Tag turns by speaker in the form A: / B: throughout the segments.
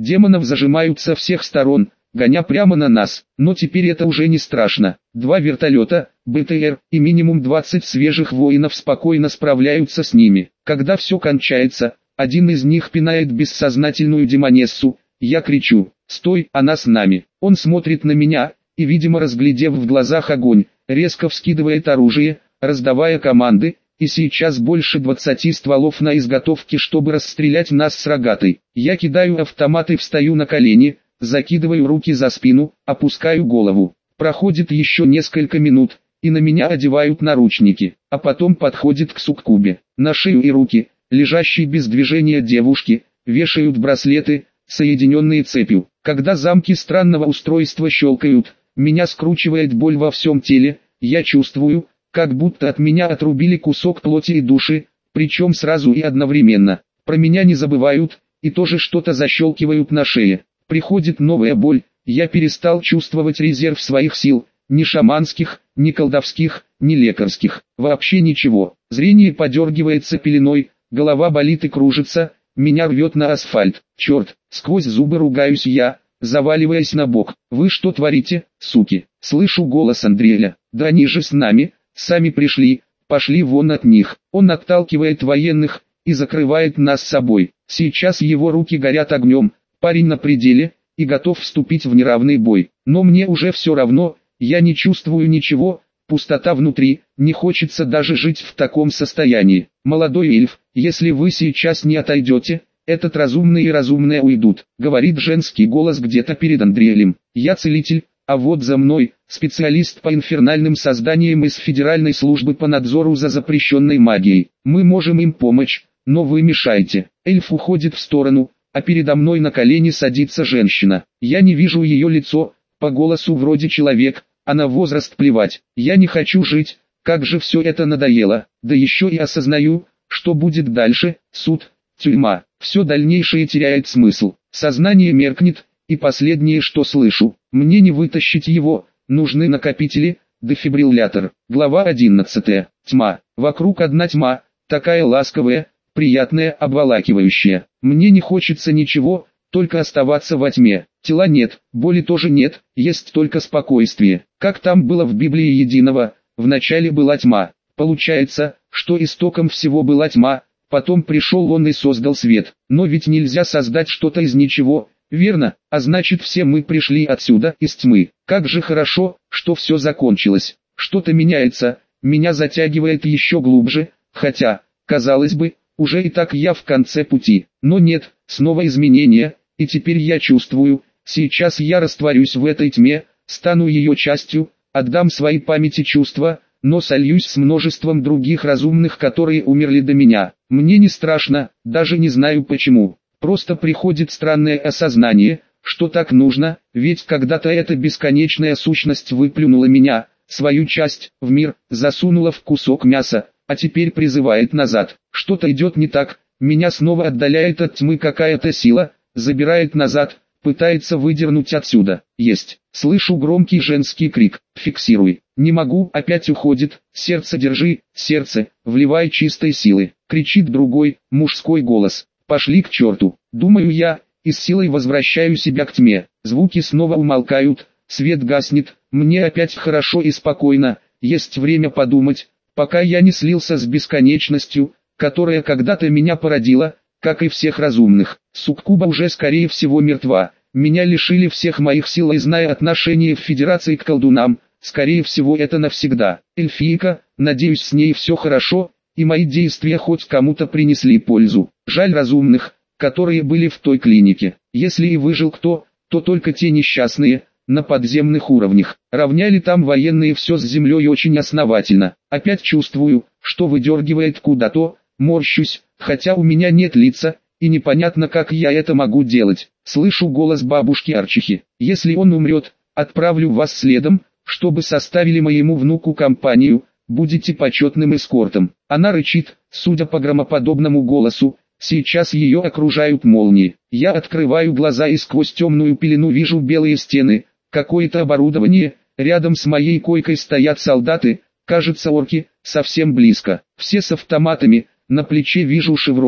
A: Демонов зажимают со всех сторон, гоня прямо на нас, но теперь это уже не страшно. 2 вертолета, БТР и минимум 20 свежих воинов спокойно справляются с ними. Когда все кончается, один из них пинает бессознательную демонессу. Я кричу: «Стой, она с нами!» Он смотрит на меня и, видимо разглядев в глазах огонь, резко вскидывает оружие, раздавая команды, и сейчас больше 20 стволов на изготовке, чтобы расстрелять нас с рогатой. Я кидаю автомат и встаю на колени, закидываю руки за спину, опускаю голову. Проходит еще несколько минут, и на меня одевают наручники, а потом подходит к суккубе. На шею и руки, лежащей без движения девушки, вешают браслеты, соединенные цепью. Когда замки странного устройства щелкают, меня скручивает боль во всем теле, я чувствую, как будто от меня отрубили кусок плоти и души, причем сразу и одновременно. Про меня не забывают, и тоже что-то защелкивают на шее. Приходит новая боль, я перестал чувствовать резерв своих сил, ни шаманских, ни колдовских, ни лекарских, вообще ничего. Зрение подергивается пеленой, голова болит и кружится, меня рвет на асфальт. Черт, сквозь зубы ругаюсь я, заваливаясь на бок. Вы что творите, суки? Слышу голос Андрея. Да они же с нами, сами пришли, пошли вон от них. Он отталкивает военных и закрывает нас собой. Сейчас его руки горят огнем, парень на пределе и готов вступить в неравный бой. Но мне уже все равно, я не чувствую ничего, пустота внутри, не хочется даже жить в таком состоянии. Молодой эльф, если вы сейчас не отойдете, этот разумный и разумная уйдут, говорит женский голос где-то перед Андреем. Я целитель, а вот за мной, специалист по инфернальным созданиям из Федеральной службы по надзору за запрещенной магией. Мы можем им помочь, но вы мешаете. Эльф уходит в сторону, а передо мной на колени садится женщина. Я не вижу ее лицо, по голосу вроде человек, а на возраст плевать. Я не хочу жить, как же все это надоело. Да еще и осознаю, что будет дальше: суд, тюрьма. Все дальнейшее теряет смысл. Сознание меркнет, и последнее, что слышу: мне не вытащить его, нужны накопители, дефибриллятор. Глава 11. Тьма. Вокруг одна тьма, такая ласковая, приятная, обволакивающая. Мне не хочется ничего, только оставаться во тьме. Тела нет, боли тоже нет, есть только спокойствие. Как там было в Библии Единого: вначале была тьма. Получается, что истоком всего была тьма, потом пришел он и создал свет. Но ведь нельзя создать что-то из ничего, верно? А значит, все мы пришли отсюда, из тьмы. Как же хорошо, что все закончилось. Что-то меняется, меня затягивает еще глубже, хотя, казалось бы, уже и так я в конце пути. Но нет, снова изменения, и теперь я чувствую, сейчас я растворюсь в этой тьме, стану ее частью, отдам свои памяти чувства, но сольюсь с множеством других разумных, которые умерли до меня. Мне не страшно, даже не знаю почему. Просто приходит странное осознание, что так нужно, ведь когда-то эта бесконечная сущность выплюнула меня, свою часть, в мир, засунула в кусок мяса, а теперь призывает назад. Что-то идет не так, меня снова отдаляет от тьмы какая-то сила, забирает назад, пытается выдернуть отсюда. Есть. Слышу громкий женский крик: фиксируй. Не могу, опять уходит. Сердце держи, сердце, вливай чистой силы. Кричит другой, мужской голос. Пошли к черту. Думаю я, и с силой возвращаю себя к тьме. Звуки снова умолкают, свет гаснет, мне опять хорошо и спокойно, есть время подумать, пока я не слился с бесконечностью, которая когда-то меня породила, как и всех разумных. Суккуба уже скорее всего мертва. Меня лишили всех моих сил, и зная отношение в Федерации к колдунам, скорее всего это навсегда. Эльфийка, надеюсь, с ней все хорошо, и мои действия хоть кому-то принесли пользу. Жаль разумных, которые были в той клинике. Если и выжил кто, то только те несчастные, на подземных уровнях. Равняли там военные все с землей очень основательно. Опять чувствую, что выдергивает куда-то, морщусь, хотя у меня нет лица, и непонятно, как я это могу делать. Слышу голос бабушки-арчихи. Если он умрет, отправлю вас следом, чтобы составили моему внуку компанию, будете почетным эскортом. Она рычит, судя по громоподобному голосу, сейчас ее окружают молнии. Я открываю глаза и сквозь темную пелену вижу белые стены, какое-то оборудование, рядом с моей койкой стоят солдаты, кажется орки, совсем близко. Все с автоматами, на плече вижу шеврон,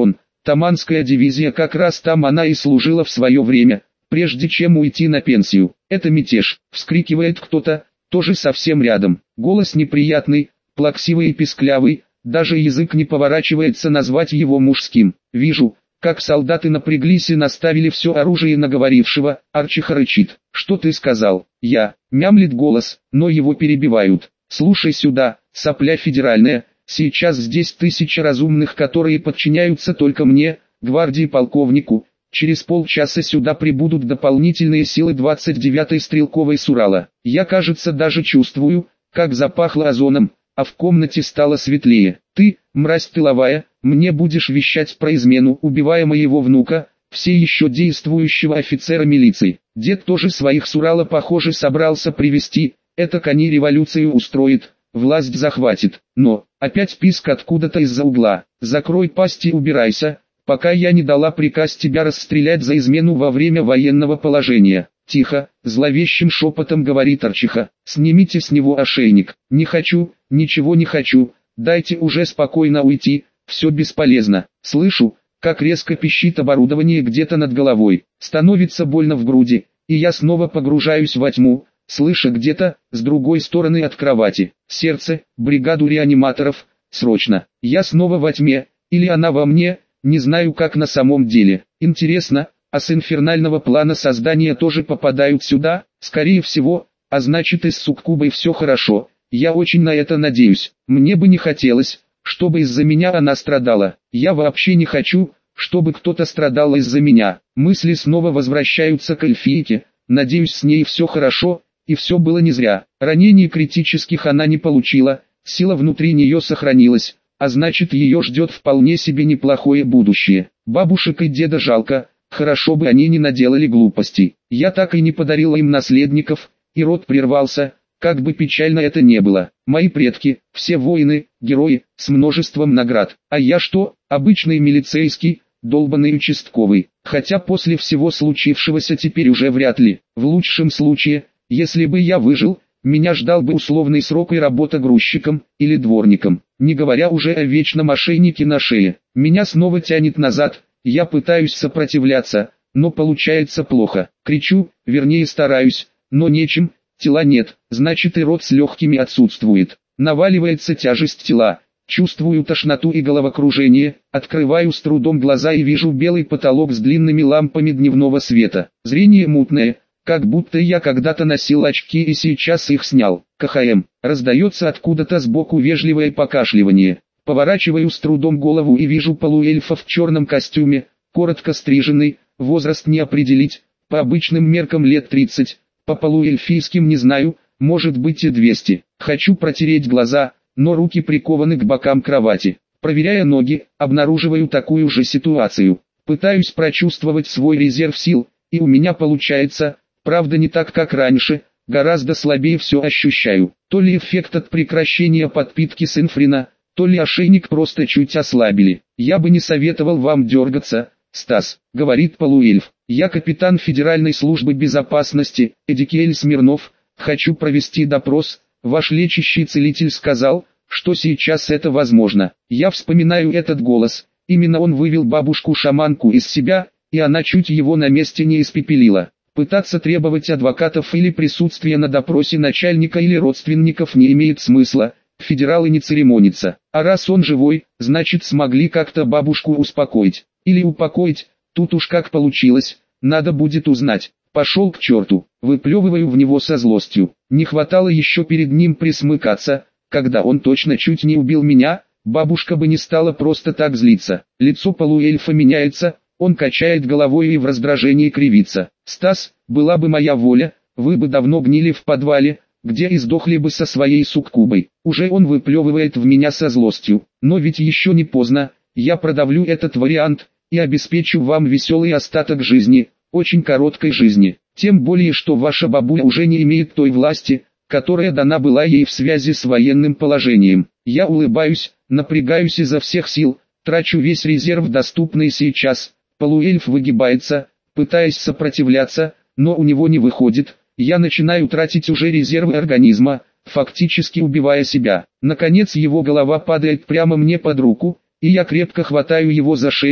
A: Таманская дивизия, как раз там она и служила в свое время, прежде чем уйти на пенсию. Это мятеж, вскрикивает кто-то, тоже совсем рядом. Голос неприятный, плаксивый и писклявый, даже язык не поворачивается назвать его мужским. Вижу, как солдаты напряглись и наставили все оружие на говорившего. Арчиха рычит. «Что ты сказал?» «Я», мямлит голос, но его перебивают. «Слушай сюда, сопля федеральная, сейчас здесь 1000 разумных, которые подчиняются только мне, гвардии полковнику. Через полчаса сюда прибудут дополнительные силы 29-й стрелковой с Урала. Я, кажется, даже чувствую, как запахло озоном, а в комнате стало светлее. Ты, мразь тыловая, мне будешь вещать про измену, убивая моего внука, все еще действующего офицера милиции. Дед тоже своих с Урала, похоже, собрался привести, это кони революцию устроит, власть захватит. Но, опять писк откуда-то из-за угла. Закрой пасть и убирайся, пока я не дала приказ тебя расстрелять за измену во время военного положения». «Тихо», зловещим шепотом говорит Арчиха, «снимите с него ошейник». «Не хочу, ничего не хочу, дайте уже спокойно уйти, все бесполезно». Слышу, как резко пищит оборудование где-то над головой, становится больно в груди, и я снова погружаюсь во тьму, слыша где-то, с другой стороны от кровати, сердце, бригаду реаниматоров, срочно. Я снова во тьме, или она во мне, не знаю как на самом деле. Интересно, а с инфернального плана создания тоже попадают сюда? Скорее всего, а значит и с суккубой все хорошо, я очень на это надеюсь. Мне бы не хотелось, чтобы из-за меня она страдала. Я вообще не хочу, чтобы кто-то страдал из-за меня. Мысли снова возвращаются к эльфийке, надеюсь с ней все хорошо, и все было не зря. Ранений критических она не получила, сила внутри нее сохранилась, а значит ее ждет вполне себе неплохое будущее. Бабушек и деда жалко. Хорошо бы они не наделали глупостей. Я так и не подарила им наследников, и род прервался, как бы печально это не было. Мои предки, все воины, герои, с множеством наград. А я что, обычный милицейский, долбанный участковый. Хотя после всего случившегося теперь уже вряд ли. В лучшем случае, если бы я выжил, меня ждал бы условный срок и работа грузчиком, или дворником. Не говоря уже о вечном ошейнике на шее. Меня снова тянет назад. Я пытаюсь сопротивляться, но получается плохо. Кричу, вернее стараюсь, но нечем, тела нет, значит и рот с легкими отсутствует. Наваливается тяжесть тела, чувствую тошноту и головокружение, открываю с трудом глаза и вижу белый потолок с длинными лампами дневного света. Зрение мутное, как будто я когда-то носил очки и сейчас их снял. КХМ. Раздается откуда-то сбоку вежливое покашливание. Поворачиваю с трудом голову и вижу полуэльфа в черном костюме, коротко стриженный, возраст не определить, по обычным меркам лет 30, по полуэльфийским не знаю, может быть и 200. Хочу протереть глаза, но руки прикованы к бокам кровати. Проверяя ноги, обнаруживаю такую же ситуацию. Пытаюсь прочувствовать свой резерв сил, и у меня получается, правда не так как раньше, гораздо слабее все ощущаю. То ли эффект от прекращения подпитки с инфрина, то ли ошейник просто чуть ослабили. Я бы не советовал вам дергаться, Стас, говорит полуэльф. Я капитан Федеральной службы безопасности, Эдикиэль Смирнов, хочу провести допрос. Ваш лечащий целитель сказал, что сейчас это возможно. Я вспоминаю этот голос, именно он вывел бабушку-шаманку из себя, и она чуть его на месте не испепелила. Пытаться требовать адвокатов или присутствия на допросе начальника или родственников не имеет смысла. Федералы не церемонятся, а раз он живой, значит смогли как-то бабушку успокоить, или упокоить, тут уж как получилось, надо будет узнать. Пошел к черту, выплевываю в него со злостью, не хватало еще перед ним присмыкаться, когда он точно чуть не убил меня, бабушка бы не стала просто так злиться. Лицо полуэльфа меняется, он качает головой и в раздражении кривится. Стас, была бы моя воля, вы бы давно гнили в подвале, где и сдохли бы со своей суккубой. Уже он выплевывает в меня со злостью. Но ведь еще не поздно, я продавлю этот вариант, и обеспечу вам веселый остаток жизни, очень короткой жизни. Тем более, что ваша бабуля уже не имеет той власти, которая дана была ей в связи с военным положением. Я улыбаюсь, напрягаюсь изо всех сил, трачу весь резерв, доступный сейчас. Полуэльф выгибается, пытаясь сопротивляться, но у него не выходит. Я начинаю тратить уже резервы организма, фактически убивая себя. Наконец его голова падает прямо мне под руку, и я крепко хватаю его за шею,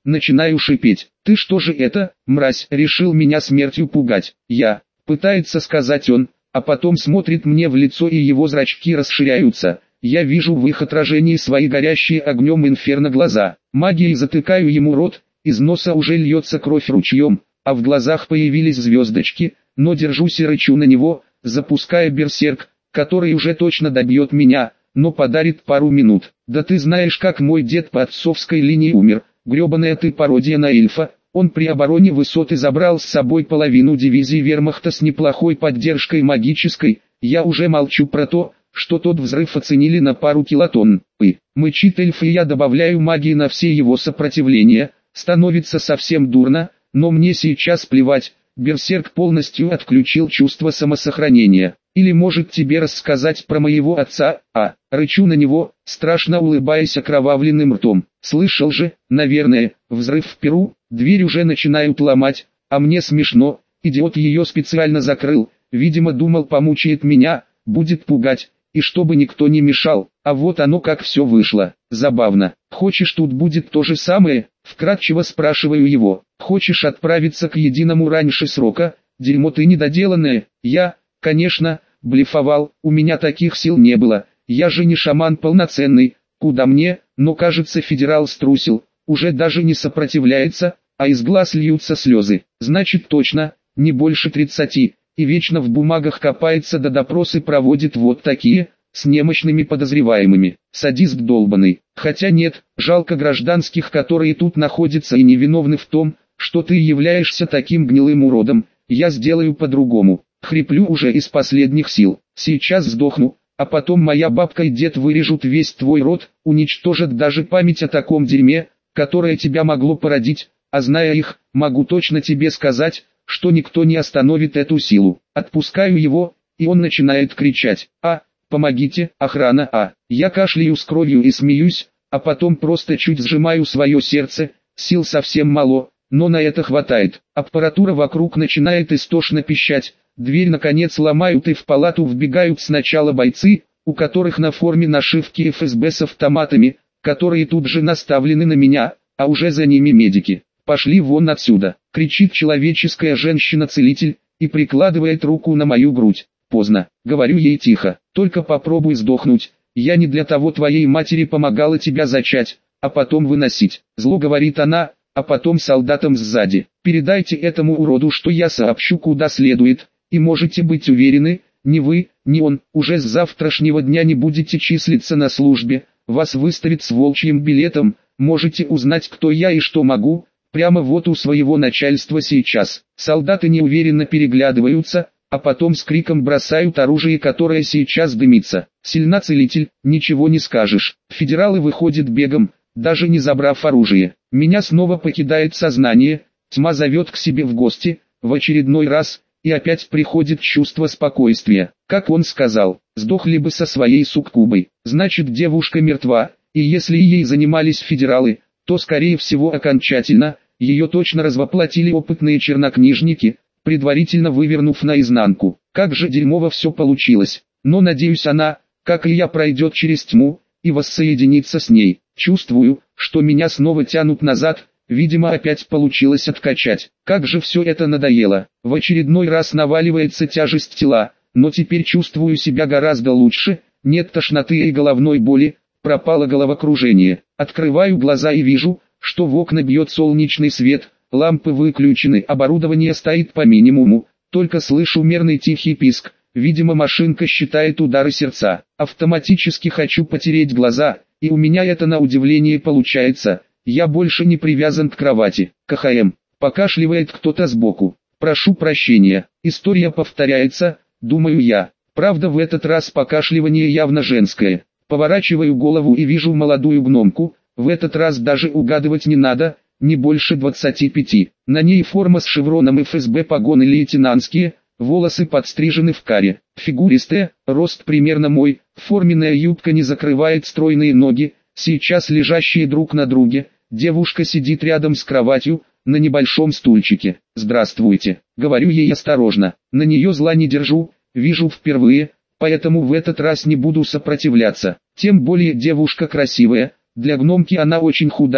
A: начинаю шипеть. «Ты что же это, мразь, решил меня смертью пугать?» Пытается сказать он, а потом смотрит мне в лицо и его зрачки расширяются. Я вижу в их отражении свои горящие огнем инферно глаза. Магией затыкаю ему рот, из носа уже льется кровь ручьем, а в глазах появились звездочки, но держусь и рычу на него, запуская берсерк, который уже точно добьет меня, но подарит пару минут. «Да ты знаешь, как мой дед по отцовской линии умер, гребаная ты пародия на эльфа». Он при обороне высоты забрал с собой половину дивизии вермахта с неплохой поддержкой магической. Я уже молчу про то, что тот взрыв оценили на пару килотонн. Мычит эльф, и я добавляю магии на все его сопротивления. Становится совсем дурно, но мне сейчас плевать. Берсерк полностью отключил чувство самосохранения. Или может тебе рассказать про моего отца? Рычу на него, страшно улыбаясь окровавленным ртом. Слышал же, наверное, взрыв в Перу, дверь уже начинают ломать, а мне смешно, идиот ее специально закрыл, видимо думал помучает меня, будет пугать, и чтобы никто не мешал, а вот оно как все вышло, забавно. «Хочешь, тут будет то же самое?» Вкратчиво спрашиваю его. «Хочешь отправиться к единому раньше срока? Дерьмо ты недоделанное». Конечно, блефовал, у меня таких сил не было, я же не шаман полноценный, куда мне, но кажется федерал струсил, уже даже не сопротивляется, а из глаз льются слезы. Значит точно, не больше 30, и вечно в бумагах копается, да допросы проводит вот такие, с немощными подозреваемыми. Садист долбаный. Хотя нет, жалко гражданских, которые тут находятся и невиновны в том, что ты являешься таким гнилым уродом. Я сделаю по-другому. Хриплю уже из последних сил. Сейчас сдохну, а потом моя бабка и дед вырежут весь твой род, уничтожат даже память о таком дерьме, которое тебя могло породить, а зная их, могу точно тебе сказать, что никто не остановит эту силу. Отпускаю его, и он начинает кричать: помогите, охрана, Я кашляю с кровью и смеюсь, а потом просто чуть сжимаю свое сердце, сил совсем мало, но на это хватает. Аппаратура вокруг начинает истошно пищать, дверь наконец ломают и в палату вбегают сначала бойцы, у которых на форме нашивки ФСБ с автоматами, которые тут же наставлены на меня, а уже за ними медики. «Пошли вон отсюда!» — кричит человеческая женщина-целитель, и прикладывает руку на мою грудь. Поздно, говорю ей тихо, только попробуй сдохнуть, я не для того твоей матери помогала тебя зачать, а потом выносить. Зло говорит она, а потом солдатам сзади: передайте этому уроду, что я сообщу куда следует, и можете быть уверены, ни вы, ни он, уже с завтрашнего дня не будете числиться на службе, вас выставят с волчьим билетом, можете узнать, кто я и что могу, прямо вот у своего начальства сейчас. Солдаты неуверенно переглядываются, а потом с криком бросают оружие, которое сейчас дымится. Сильна целитель, ничего не скажешь. Федералы выходят бегом, даже не забрав оружие. Меня снова покидает сознание, тьма зовет к себе в гости, в очередной раз, и опять приходит чувство спокойствия. Как он сказал, сдохли бы со своей суккубой. Значит, девушка мертва, и если ей занимались федералы, то скорее всего окончательно, ее точно развоплотили опытные чернокнижники, предварительно вывернув наизнанку. Как же дерьмово все получилось. Но надеюсь, она, как и я, пройдет через тьму и воссоединится с ней. Чувствую, что меня снова тянут назад, видимо опять получилось откачать. Как же все это надоело. В очередной раз наваливается тяжесть тела, но теперь чувствую себя гораздо лучше, нет тошноты и головной боли, пропало головокружение. Открываю глаза и вижу, что в окна бьет солнечный свет, лампы выключены, оборудование стоит по минимуму, только слышу мерный тихий писк, видимо машинка считает удары сердца. Автоматически хочу потереть глаза, и у меня это на удивление получается, я больше не привязан к кровати. КХМ, покашливает кто-то сбоку. Прошу прощения, история повторяется, думаю я, правда в этот раз покашливание явно женское. Поворачиваю голову и вижу молодую гномку, в этот раз даже угадывать не надо, не больше 25. На ней форма с шевроном ФСБ, погоны лейтенантские, волосы подстрижены в каре. Фигуристая, рост примерно мой, форменная юбка не закрывает стройные ноги, сейчас лежащие друг на друге. Девушка сидит рядом с кроватью, на небольшом стульчике. «Здравствуйте», — говорю ей осторожно, на нее зла не держу, вижу впервые, поэтому в этот раз не буду сопротивляться. Тем более девушка красивая, для гномки она очень худая,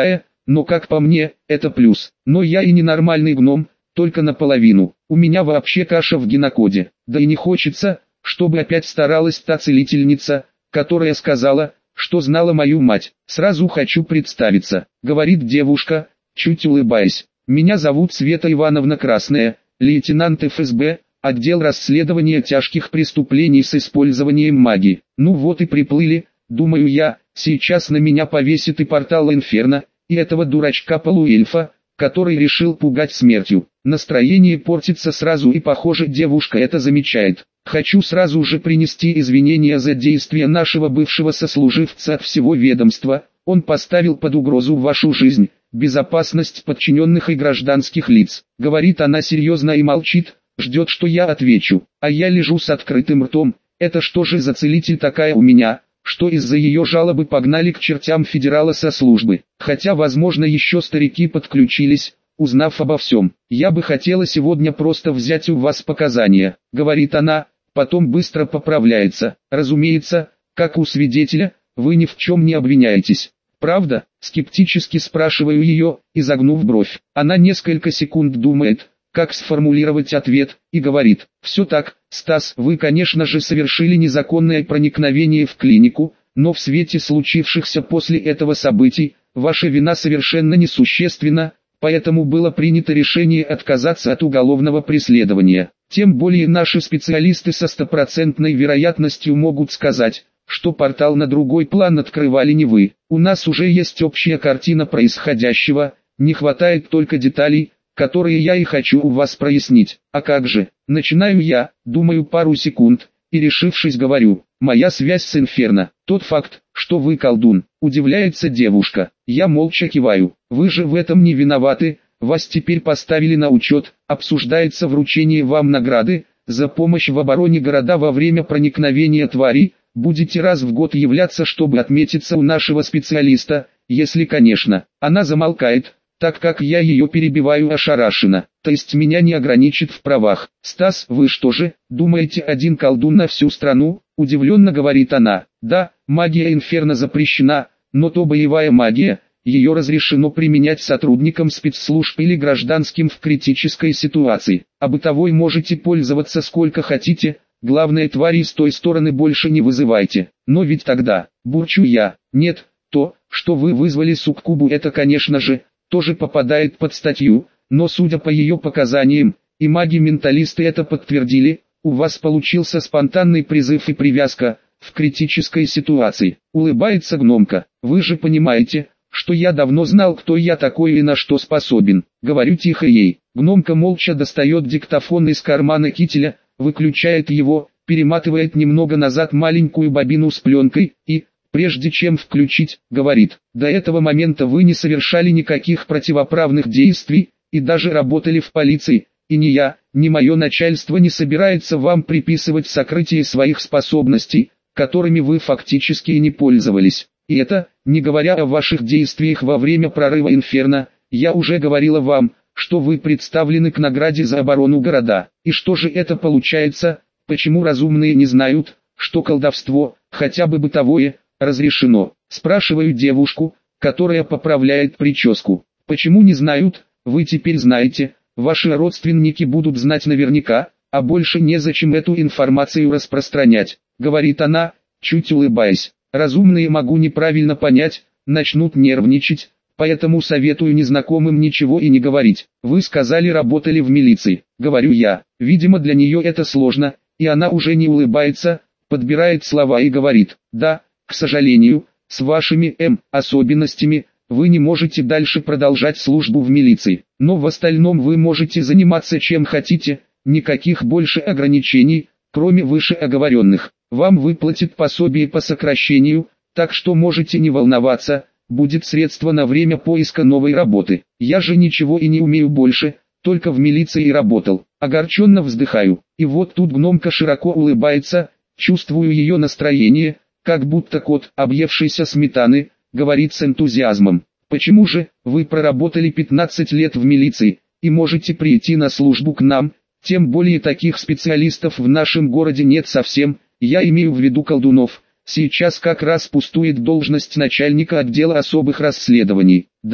A: но как по мне, это плюс. Но я и не нормальный гном, только наполовину. У меня вообще каша в генокоде. Да и не хочется, чтобы опять старалась та целительница, которая сказала, что знала мою мать. Сразу хочу представиться, говорит девушка, чуть улыбаясь. Меня зовут Света Ивановна Красная, лейтенант ФСБ, отдел расследования тяжких преступлений с использованием магии. Ну вот и приплыли, думаю я, сейчас на меня повесит и портал Инферно, и этого дурачка-полуэльфа, который решил пугать смертью. Настроение портится сразу и похоже девушка это замечает. Хочу сразу же принести извинения за действия нашего бывшего сослуживца от всего ведомства, он поставил под угрозу вашу жизнь, безопасность подчиненных и гражданских лиц. Говорит она серьезно и молчит, ждет что я отвечу, а я лежу с открытым ртом, это что же за целитель такая у меня, что из-за ее жалобы погнали к чертям федерала со службы, хотя возможно еще старики подключились, узнав обо всем. Я бы хотела сегодня просто взять у вас показания, говорит она, потом быстро поправляется, разумеется, как у свидетеля, вы ни в чем не обвиняетесь. Правда? Скептически спрашиваю ее, изогнув бровь. Она несколько секунд думает, как сформулировать ответ, и говорит: «Все так, Стас, вы конечно же совершили незаконное проникновение в клинику, но в свете случившихся после этого событий, ваша вина совершенно несущественна, поэтому было принято решение отказаться от уголовного преследования. Тем более наши специалисты со стопроцентной вероятностью могут сказать, что портал на другой план открывали не вы. У нас уже есть общая картина происходящего, не хватает только деталей, которые я и хочу у вас прояснить. А как же? Начинаю я, думаю пару секунд, и решившись говорю: моя связь с Инферно. Тот факт, что вы колдун, удивляется девушка. Я молча киваю. Вы же в этом не виноваты, вас теперь поставили на учет, обсуждается вручение вам награды за помощь в обороне города во время проникновения тварей. Будете раз в год являться, чтобы отметиться у нашего специалиста, если, конечно, она замолкает, так как я ее перебиваю ошарашенно, то есть меня не ограничит в правах. Стас, вы что же, думаете один колдун на всю страну? Удивленно говорит она. Да, магия Инферно запрещена, но то боевая магия, ее разрешено применять сотрудникам спецслужб или гражданским в критической ситуации, а бытовой можете пользоваться сколько хотите. Главное, твари с той стороны больше не вызывайте. Но ведь тогда, бурчу я, нет, то, что вы вызвали суккубу, это конечно же, тоже попадает под статью, но судя по ее показаниям, и маги-менталисты это подтвердили, у вас получился спонтанный призыв и привязка, в критической ситуации. Улыбается гномка. Вы же понимаете, что я давно знал, кто я такой и на что способен. Говорю тихо ей. Гномка молча достает диктофон из кармана кителя, выключает его, перематывает немного назад маленькую бобину с пленкой и, прежде чем включить, говорит: до этого момента вы не совершали никаких противоправных действий, и даже работали в полиции, и ни я, ни мое начальство не собирается вам приписывать сокрытие своих способностей, которыми вы фактически и не пользовались. И это, не говоря о ваших действиях во время прорыва Инферно, я уже говорила вам, что вы представлены к награде за оборону города. И что же это получается, почему разумные не знают, что колдовство, хотя бы бытовое, разрешено? Спрашиваю девушку, которая поправляет прическу. Почему не знают? Вы теперь знаете, ваши родственники будут знать наверняка, а больше незачем эту информацию распространять, говорит она, чуть улыбаясь. Разумные могу неправильно понять, начнут нервничать. Поэтому советую незнакомым ничего и не говорить. Вы сказали, работали в милиции, говорю я. Видимо, для нее это сложно, и она уже не улыбается, подбирает слова и говорит: да, к сожалению, с вашими особенностями, вы не можете дальше продолжать службу в милиции. Но в остальном вы можете заниматься чем хотите, никаких больше ограничений, кроме вышеоговоренных. Вам выплатят пособие по сокращению, так что можете не волноваться. Будет средство на время поиска новой работы. Я же ничего и не умею больше, только в милиции работал. Огорченно вздыхаю. И вот тут гномка широко улыбается, чувствую ее настроение, как будто кот, объевшийся сметаны, говорит с энтузиазмом. Почему же, вы проработали 15 лет в милиции, и можете прийти на службу к нам, тем более таких специалистов в нашем городе нет совсем, я имею в виду колдунов. Сейчас как раз пустует должность начальника отдела особых расследований. Да,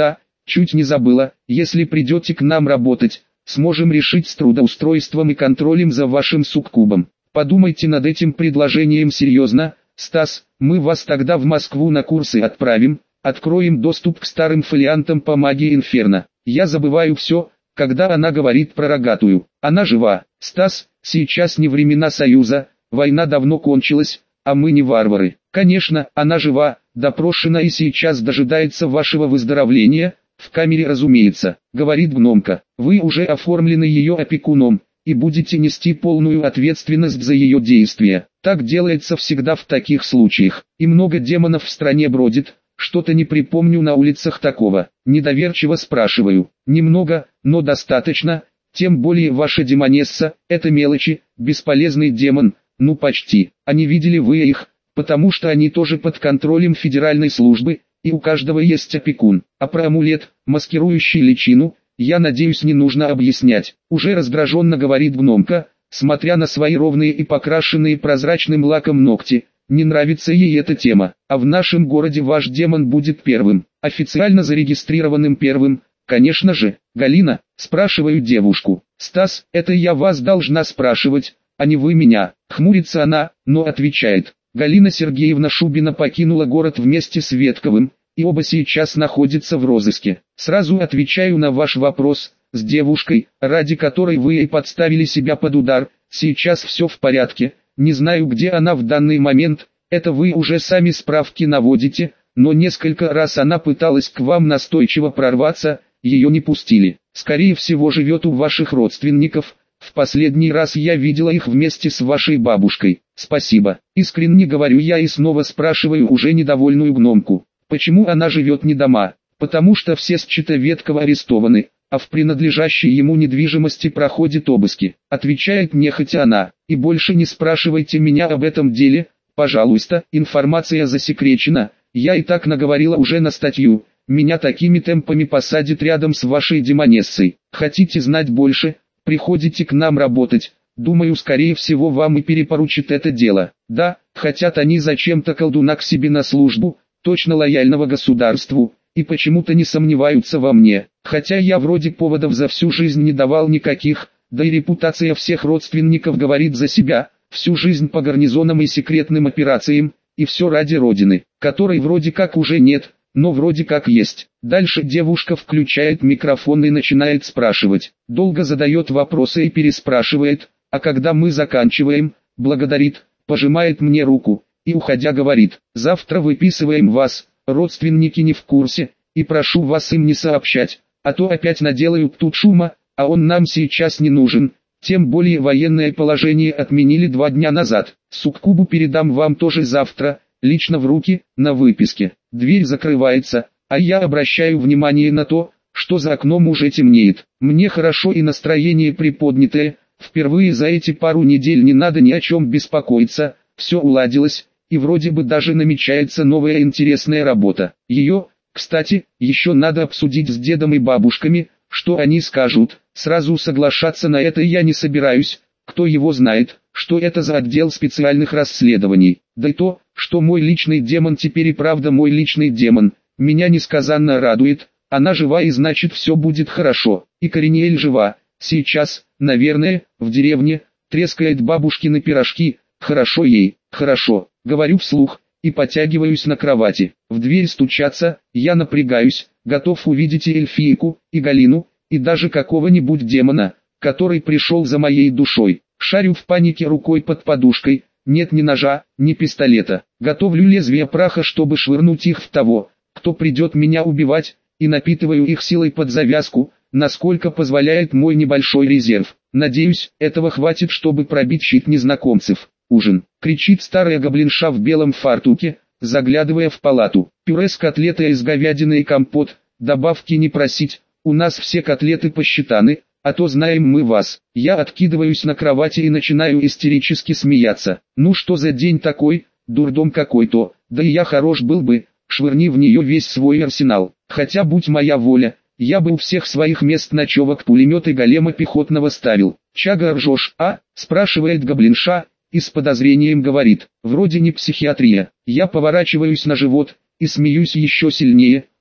A: чуть не забыла, если придете к нам работать, сможем решить с трудоустройством и контролем за вашим суккубом. Подумайте над этим предложением серьезно, Стас, мы вас тогда в Москву на курсы отправим, откроем доступ к старым фолиантам по магии Инферно. Я забываю все, когда она говорит про рогатую. Она жива, Стас, сейчас не времена Союза, война давно кончилась, а мы не варвары. Конечно, она жива, допрошена и сейчас дожидается вашего выздоровления, в камере разумеется, говорит гномка. Вы уже оформлены ее опекуном, и будете нести полную ответственность за ее действия. Так делается всегда в таких случаях. И много демонов в стране бродит, что-то не припомню на улицах такого. Недоверчиво спрашиваю. Немного, но достаточно, тем более ваша демонесса, это мелочи, бесполезный демон, ну почти. А не видели вы их, потому что они тоже под контролем федеральной службы, и у каждого есть опекун. А про амулет, маскирующий личину, я надеюсь, не нужно объяснять. Уже раздраженно говорит гномка, смотря на свои ровные и покрашенные прозрачным лаком ногти. Не нравится ей эта тема. А в нашем городе ваш демон будет первым, официально зарегистрированным первым. Конечно же, Галина, спрашиваю девушку. Стас, это я вас должна спрашивать, а не вы меня. Хмурится она, но отвечает. Галина Сергеевна Шубина покинула город вместе с Ветковым, и оба сейчас находятся в розыске. Сразу отвечаю на ваш вопрос, с девушкой, ради которой вы и подставили себя под удар, сейчас все в порядке, не знаю, где она в данный момент, это вы уже сами справки наводите, но несколько раз она пыталась к вам настойчиво прорваться, ее не пустили. Скорее всего живет у ваших родственников. В последний раз я видела их вместе с вашей бабушкой. Спасибо. Искренне говорю я и снова спрашиваю уже недовольную гномку. Почему она живет не дома? Потому что все с чета Веткова арестованы, а в принадлежащей ему недвижимости проходят обыски. Отвечает нехотя она. И больше не спрашивайте меня об этом деле, пожалуйста, информация засекречена. Я и так наговорила уже на статью. Меня такими темпами посадят рядом с вашей демонессой. Хотите знать больше? Приходите к нам работать, думаю, скорее всего вам и перепоручат это дело. Да, хотят они зачем-то колдуна к себе на службу, точно лояльного государству, и почему-то не сомневаются во мне. Хотя я вроде поводов за всю жизнь не давал никаких, да и репутация всех родственников говорит за себя, всю жизнь по гарнизонам и секретным операциям, и все ради Родины, которой вроде как уже нет, но вроде как есть. Дальше девушка включает микрофон и начинает спрашивать. Долго задает вопросы и переспрашивает, а когда мы заканчиваем, благодарит, пожимает мне руку, и уходя говорит, завтра выписываем вас, родственники не в курсе, и прошу вас им не сообщать, а то опять наделают тут шума, а он нам сейчас не нужен. Тем более военное положение отменили 2 дня назад. Суккубу передам вам тоже завтра, лично в руки, на выписке. Дверь закрывается, а я обращаю внимание на то, что за окном уже темнеет. Мне хорошо и настроение приподнятое, впервые за эти пару недель не надо ни о чем беспокоиться, все уладилось, и вроде бы даже намечается новая интересная работа. Ее, кстати, еще надо обсудить с дедом и бабушками, что они скажут. Сразу соглашаться на это я не собираюсь, кто его знает, что это за отдел специальных расследований. Да и то, что мой личный демон теперь и правда мой личный демон, меня несказанно радует. Она жива и значит все будет хорошо. И Коринеэль жива. Сейчас, наверное, в деревне, трескает бабушкины пирожки. Хорошо ей, хорошо, говорю вслух, и потягиваюсь на кровати. В дверь стучатся, я напрягаюсь, готов увидеть и эльфийку, и Галину, и даже какого-нибудь демона, который пришел за моей душой. Шарю в панике рукой под подушкой, нет ни ножа, ни пистолета. Готовлю лезвие праха, чтобы швырнуть их в того, кто придет меня убивать, и напитываю их силой под завязку, насколько позволяет мой небольшой резерв. Надеюсь, этого хватит, чтобы пробить щит незнакомцев. Ужин, кричит старая гоблинша в белом фартуке, заглядывая в палату. Пюре с котлетой из говядины и компот, добавки не просить, у нас все котлеты посчитаны, а то знаем мы вас. Я откидываюсь на кровати и начинаю истерически смеяться. Ну что за день такой, дурдом какой-то, да и я хорош был бы, швырни в нее весь свой арсенал. Хотя будь моя воля, я бы у всех своих мест ночевок пулемет и голема пехотного ставил. Чага ржешь, а? Спрашивает гоблинша, и с подозрением говорит, вроде не психиатрия. Я поворачиваюсь на живот, и смеюсь еще сильнее,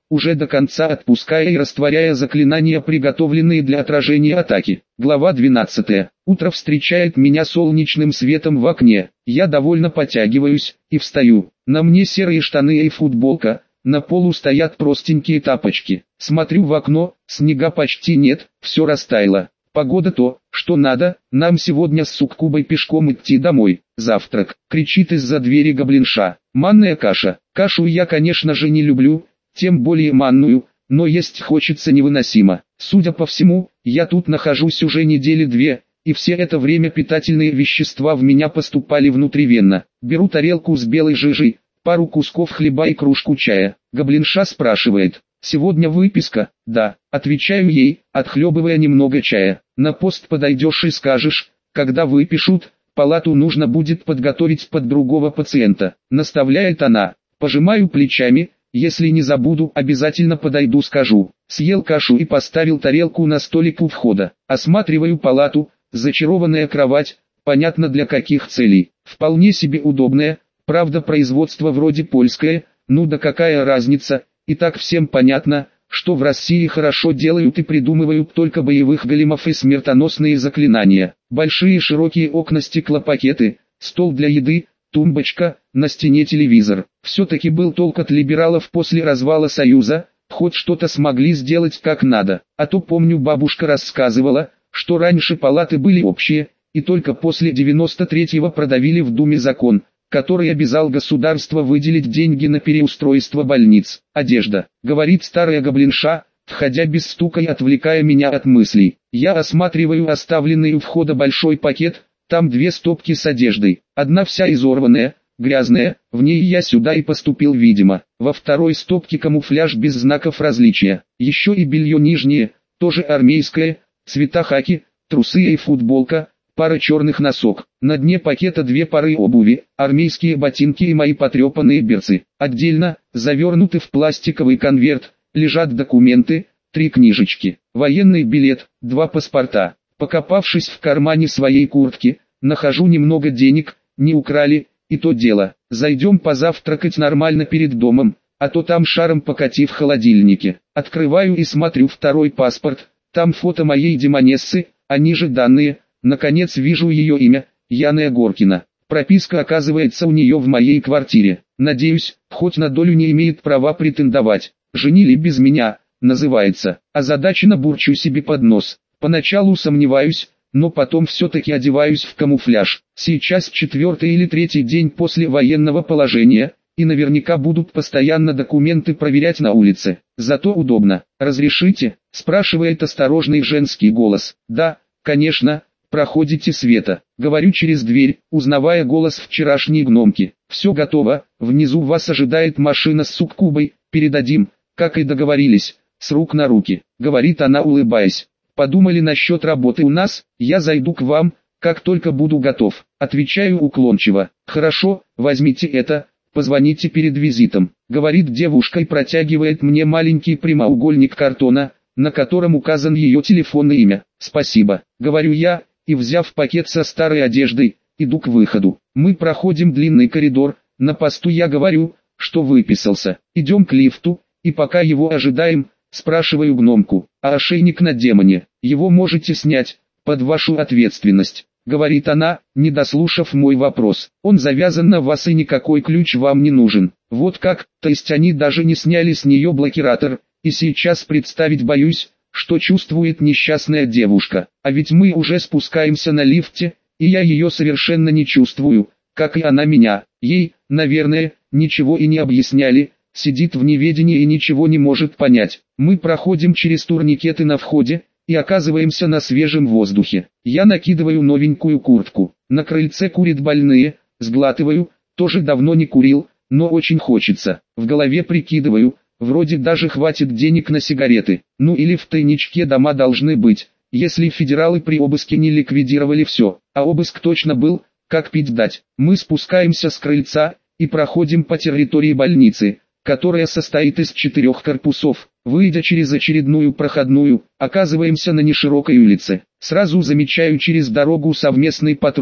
A: уже до конца отпуская и растворяя заклинания, приготовленные для отражения атаки. Глава 12. Утро встречает меня солнечным светом в окне. Я довольно потягиваюсь и встаю. На мне серые штаны и футболка, на полу стоят простенькие тапочки. Смотрю в окно, снега почти нет, все растаяло. Погода то, что надо, нам сегодня с Суккубой пешком идти домой. Завтрак, кричит из-за двери гоблинша. Манная каша. Кашу я, конечно же, не люблю, тем более манную, но есть хочется невыносимо. Судя по всему, я тут нахожусь уже недели две, и все это время питательные вещества в меня поступали внутривенно. Беру тарелку с белой жижей, пару кусков хлеба и кружку чая. Гоблинша спрашивает: «Сегодня выписка?» «Да», отвечаю ей, отхлебывая немного чая. «На пост подойдешь и скажешь, когда выпишут, палату нужно будет подготовить под другого пациента», наставляет она. Пожимаю плечами: «Если не забуду, обязательно подойду, скажу». Съел кашу и поставил тарелку на столик у входа. Осматриваю палату, зачарованная кровать, понятно для каких целей. Вполне себе удобная, правда производство вроде польское, ну да какая разница, и так всем понятно, что в России хорошо делают и придумывают только боевых големов и смертоносные заклинания. Большие широкие окна, стеклопакеты, стол для еды, тумбочка, на стене телевизор. Все-таки был толк от либералов после развала Союза, хоть что-то смогли сделать как надо. А то помню, бабушка рассказывала, что раньше палаты были общие, и только после 93-го продавили в Думе закон, который обязал государство выделить деньги на переустройство больниц. «Одежда», — говорит старая гоблинша, входя без стука и отвлекая меня от мыслей. Я осматриваю оставленный у входа большой пакет, там 2 стопки с одеждой. Одна вся изорванная, грязная, в ней я сюда и поступил видимо. Во второй стопке камуфляж без знаков различия. Еще и белье нижнее, тоже армейское, цвета хаки, трусы и футболка, пара черных носок. На дне пакета 2 пары обуви, армейские ботинки и мои потрепанные берцы. Отдельно, завернуты в пластиковый конверт, лежат документы, 3 книжечки, военный билет, 2 паспорта. Покопавшись в кармане своей куртки, нахожу немного денег, не украли, и то дело. Зайдем позавтракать нормально перед домом, а то там шаром покати в холодильнике. Открываю и смотрю второй паспорт, там фото моей демонессы, а ниже данные. Наконец вижу ее имя, Яна Горкина. Прописка оказывается у нее в моей квартире. Надеюсь, хоть на долю не имеет права претендовать. «Женили без меня», называется. Озадаченно бурчу себе под нос. Поначалу сомневаюсь, но потом все-таки одеваюсь в камуфляж. Сейчас 4-й или 3-й день после военного положения, и наверняка будут постоянно документы проверять на улице. Зато удобно. «Разрешите?» – спрашивает осторожный женский голос. «Да, конечно». «Проходите, Света», — говорю через дверь, узнавая голос вчерашней гномки. «Все готово, внизу вас ожидает машина с суккубой, передадим, как и договорились, с рук на руки», — говорит она, улыбаясь. «Подумали насчет работы у нас, я зайду к вам, как только буду готов», — отвечаю уклончиво. «Хорошо, возьмите это, позвоните перед визитом», — говорит девушка и протягивает мне маленький прямоугольник картона, на котором указан ее телефон и имя. «Спасибо», — говорю я, и, взяв пакет со старой одеждой, иду к выходу. Мы проходим длинный коридор, на посту я говорю, что выписался. Идем к лифту, и пока его ожидаем, спрашиваю гномку: «А ошейник на демоне, его можете снять, под вашу ответственность?» Говорит она, не дослушав мой вопрос. «Он завязан на вас и никакой ключ вам не нужен». Вот как, то есть они даже не сняли с нее блокиратор, и сейчас представить боюсь, что чувствует несчастная девушка. А ведь мы уже спускаемся на лифте, и я ее совершенно не чувствую, как и она меня. Ей, наверное, ничего и не объясняли, сидит в неведении и ничего не может понять. Мы проходим через турникеты на входе, и оказываемся на свежем воздухе. Я накидываю новенькую куртку. На крыльце курят больные, сглатываю, тоже давно не курил, но очень хочется. В голове прикидываю, вроде даже хватит денег на сигареты. Ну или в тайничке дома должны быть, если федералы при обыске не ликвидировали все. А обыск точно был, как пить дать. Мы спускаемся с крыльца, и проходим по территории больницы, которая состоит из 4 корпусов. Выйдя через очередную проходную, оказываемся на неширокой улице. Сразу замечаю через дорогу совместный патруль,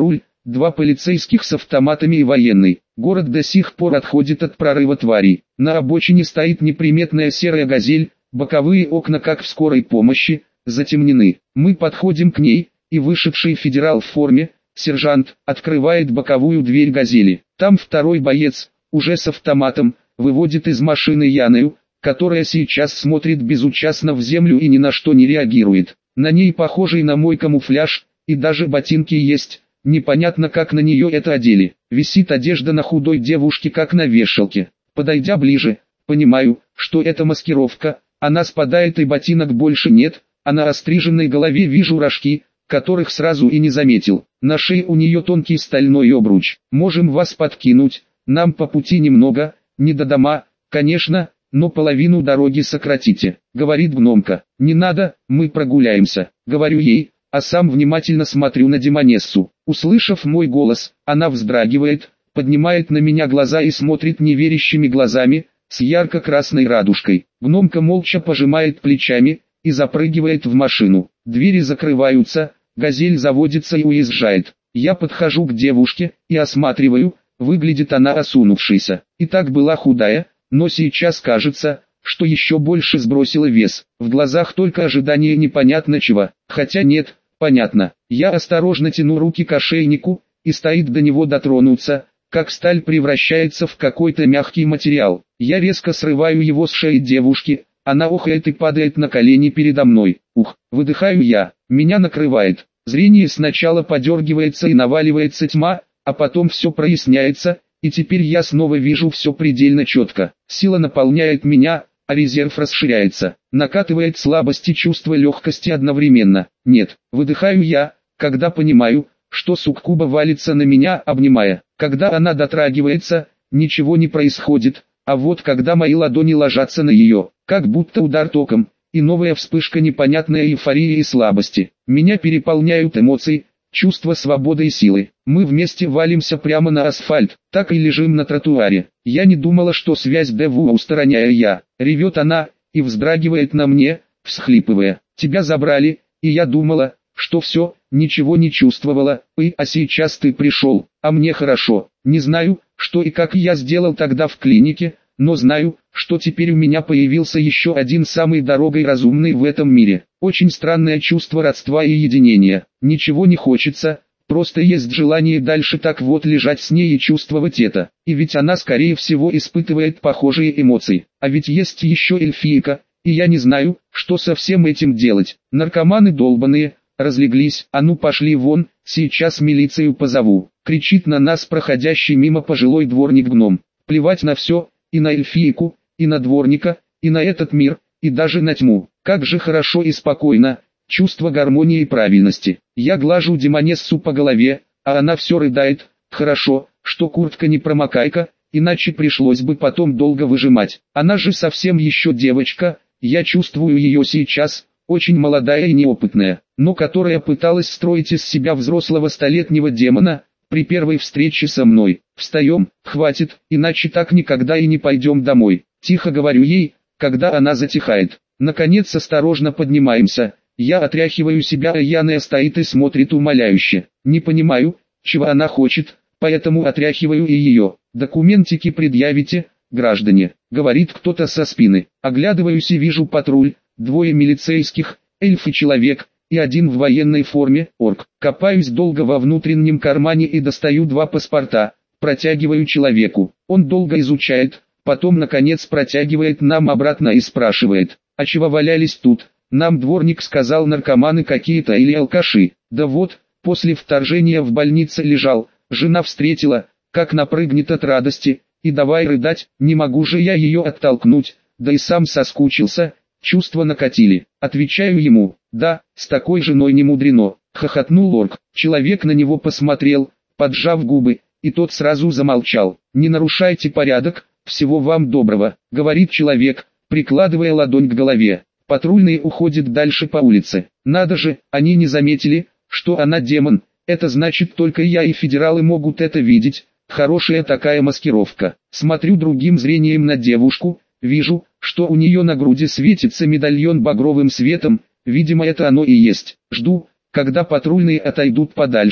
A: 2 полицейских с автоматами и военный. Город до сих пор отходит от прорыва тварей. На обочине стоит неприметная серая газель, боковые окна как в скорой помощи, затемнены. Мы подходим к ней, и вышедший федерал в форме, сержант, открывает боковую дверь газели. Там второй боец, уже с автоматом, выводит из машины Яною, которая сейчас смотрит безучастно в землю и ни на что не реагирует. На ней похожий на мой камуфляж, и даже ботинки есть, непонятно как на нее это одели. Висит одежда на худой девушке как на вешалке. Подойдя ближе, понимаю, что это маскировка, она спадает и ботинок больше нет, а на остриженной голове вижу рожки, которых сразу и не заметил. На шее у нее тонкий стальной обруч. Можем вас подкинуть, нам по пути немного, не до дома, конечно, но половину дороги сократите, говорит гномка. Не надо, мы прогуляемся, говорю ей, а сам внимательно смотрю на демонессу. Услышав мой голос, она вздрагивает, поднимает на меня глаза и смотрит неверящими глазами, с ярко-красной радужкой. Гномка молча пожимает плечами и запрыгивает в машину. Двери закрываются, газель заводится и уезжает. Я подхожу к девушке и осматриваю, выглядит она осунувшейся. И так была худая, но сейчас кажется, что еще больше сбросила вес. В глазах только ожидание непонятно чего, хотя нет, понятно. Я осторожно тяну руки к ошейнику, и стоит до него дотронуться, как сталь превращается в какой-то мягкий материал. Я резко срываю его с шеи девушки, она охает и падает на колени передо мной. Ух, выдыхаю я, меня накрывает. Зрение сначала подергивается и наваливается тьма, а потом все проясняется, и теперь я снова вижу все предельно четко. Сила наполняет меня, а резерв расширяется. Накатывает слабость и чувство легкости одновременно. Нет, выдыхаю я, когда понимаю, что суккуба валится на меня, обнимая. Когда она дотрагивается, ничего не происходит, а вот когда мои ладони ложатся на ее, как будто удар током, и новая вспышка непонятной эйфории и слабости. Меня переполняют эмоции, чувство свободы и силы. Мы вместе валимся прямо на асфальт, так и лежим на тротуаре. Я не думала, что связь ДВУ устраняю я. Ревет она, и вздрагивает на мне, всхлипывая. Тебя забрали, и я думала, что все, ничего не чувствовала, а сейчас ты пришел, а мне хорошо. Не знаю, что и как я сделал тогда в клинике, но знаю, что теперь у меня появился еще один самый дорогой разумный в этом мире. Очень странное чувство родства и единения. Ничего не хочется, просто есть желание дальше так вот лежать с ней и чувствовать это. И ведь она скорее всего испытывает похожие эмоции. А ведь есть еще эльфийка, и я не знаю, что со всем этим делать. Наркоманы долбаные, разлеглись, а ну пошли вон, сейчас милицию позову. Кричит на нас проходящий мимо пожилой дворник-гном. Плевать на все, и на эльфийку, и на дворника, и на этот мир, и даже на тьму. Как же хорошо и спокойно, чувство гармонии и правильности. Я глажу демонессу по голове, а она все рыдает. Хорошо, что куртка не промокайка, иначе пришлось бы потом долго выжимать. Она же совсем еще девочка, я чувствую ее сейчас, очень молодая и неопытная, но которая пыталась строить из себя взрослого столетнего демона. При первой встрече со мной, встаем, хватит, иначе так никогда и не пойдем домой. Тихо говорю ей, когда она затихает. Наконец осторожно поднимаемся, я отряхиваю себя, а Яна стоит и смотрит умоляюще. Не понимаю, чего она хочет, поэтому отряхиваю и ее. Документики предъявите, граждане, говорит кто-то со спины. Оглядываюсь и вижу патруль, 2 милицейских, эльф и человек, и один в военной форме, орк. Копаюсь долго во внутреннем кармане и достаю 2 паспорта, протягиваю человеку. Он долго изучает, потом наконец протягивает нам обратно и спрашивает, а чего валялись тут? Нам дворник сказал, наркоманы какие-то или алкаши. Да вот, после вторжения в больнице лежал, жена встретила, как напрыгнет от радости, и давай рыдать, не могу же я ее оттолкнуть, да и сам соскучился. Чувства накатили. Отвечаю ему, да, с такой женой не мудрено. Хохотнул орк. Человек на него посмотрел, поджав губы, и тот сразу замолчал. Не нарушайте порядок, всего вам доброго, говорит человек, прикладывая ладонь к голове. Патрульный уходит дальше по улице. Надо же, они не заметили, что она демон. Это значит, только я и федералы могут это видеть. Хорошая такая маскировка. Смотрю другим зрением на девушку. Вижу, что у нее на груди светится медальон багровым светом, видимо это оно и есть. Жду, когда патрульные отойдут подальше,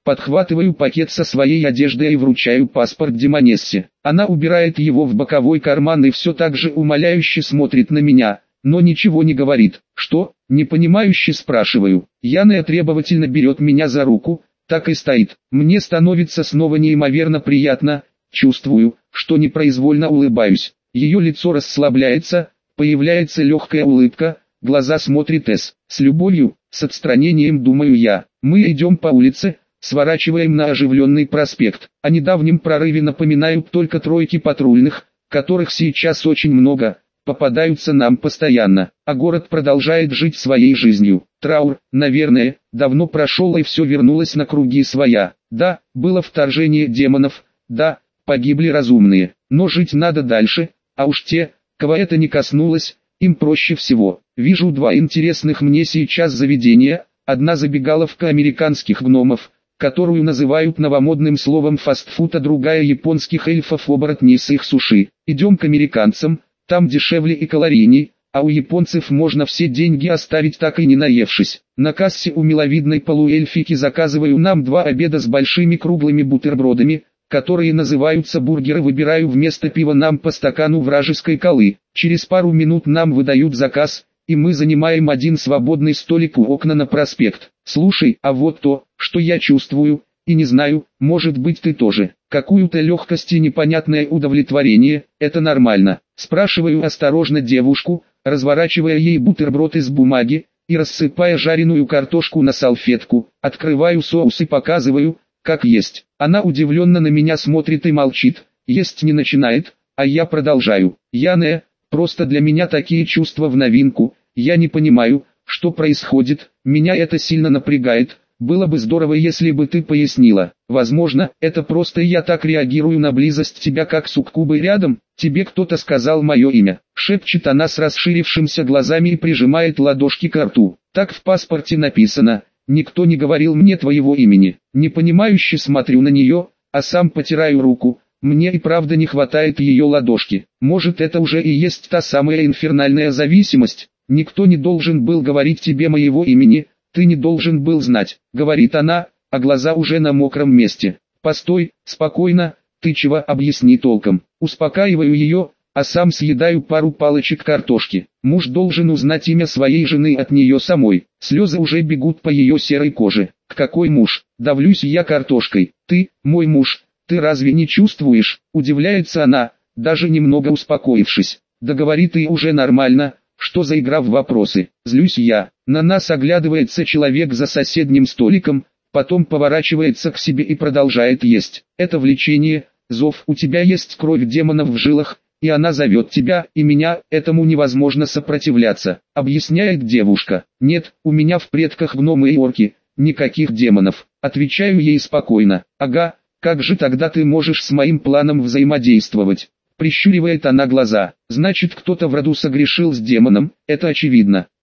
A: Подхватываю пакет со своей одеждой и вручаю паспорт Демонессе. Она убирает его в боковой карман и все так же умоляюще смотрит на меня, но ничего не говорит. «Что?» – непонимающе спрашиваю. Яна требовательно берет меня за руку, так и стоит. Мне становится снова неимоверно приятно, чувствую, что непроизвольно улыбаюсь. Ее лицо расслабляется, появляется легкая улыбка, глаза смотрит с любовью, с отстранением, думаю я. Мы идем по улице, сворачиваем на оживленный проспект. О недавнем прорыве напоминают только тройки патрульных, которых сейчас очень много, попадаются нам постоянно, а город продолжает жить своей жизнью. Траур, наверное, давно прошел и все вернулось на круги своя. Да, было вторжение демонов, да, погибли разумные, но жить надо дальше, а уж те, кого это не коснулось, им проще всего. Вижу два интересных мне сейчас заведения, одна забегаловка американских гномов, которую называют новомодным словом фастфуд, а другая японских эльфов-оборотней с их суши. Идем к американцам, там дешевле и калорийней, а у японцев можно все деньги оставить, так и не наевшись. На кассе у миловидной полуэльфики заказываю нам 2 обеда с большими круглыми бутербродами, которые называются бургеры. Выбираю вместо пива нам по стакану вражеской колы. Через пару минут нам выдают заказ, и мы занимаем один свободный столик у окна на проспект. Слушай, а вот то, что я чувствую, и не знаю, может быть ты тоже. Какую-то легкость и непонятное удовлетворение, это нормально. Спрашиваю осторожно девушку, разворачивая ей бутерброд из бумаги, и рассыпая жареную картошку на салфетку. Открываю соус и показываю, как есть. Она удивленно на меня смотрит и молчит, есть не начинает, а я продолжаю. Яна, просто для меня такие чувства в новинку, я не понимаю, что происходит, меня это сильно напрягает. Было бы здорово, если бы ты пояснила. Возможно, это просто я так реагирую на близость тебя, как суккубы рядом. Тебе кто-то сказал мое имя. Шепчет она с расширившимся глазами и прижимает ладошки к рту. Так в паспорте написано. Никто не говорил мне твоего имени. Непонимающе смотрю на нее, а сам потираю руку. Мне и правда не хватает ее ладошки. Может, это уже и есть та самая инфернальная зависимость. Никто не должен был говорить тебе моего имени. Ты не должен был знать, говорит она, а глаза уже на мокром месте. Постой, спокойно, ты чего, объясни толком. Успокаиваю ее, а сам съедаю пару палочек картошки. Муж должен узнать имя своей жены от нее самой. Слезы уже бегут по ее серой коже. Какой муж? Давлюсь я картошкой. Ты, мой муж, ты разве не чувствуешь? Удивляется она, даже немного успокоившись. Да говори ты уже нормально. Что за игра в вопросы? Злюсь я. На нас оглядывается человек за соседним столиком, потом поворачивается к себе и продолжает есть. Это влечение, зов. У тебя есть кровь демонов в жилах, и она зовет тебя и меня, этому невозможно сопротивляться, объясняет девушка. Нет, у меня в предках гномы и орки, никаких демонов. Отвечаю ей спокойно. Ага, как же тогда ты можешь с моим планом взаимодействовать? Прищуривает она глаза. Значит, кто-то в роду согрешил с демоном, это очевидно.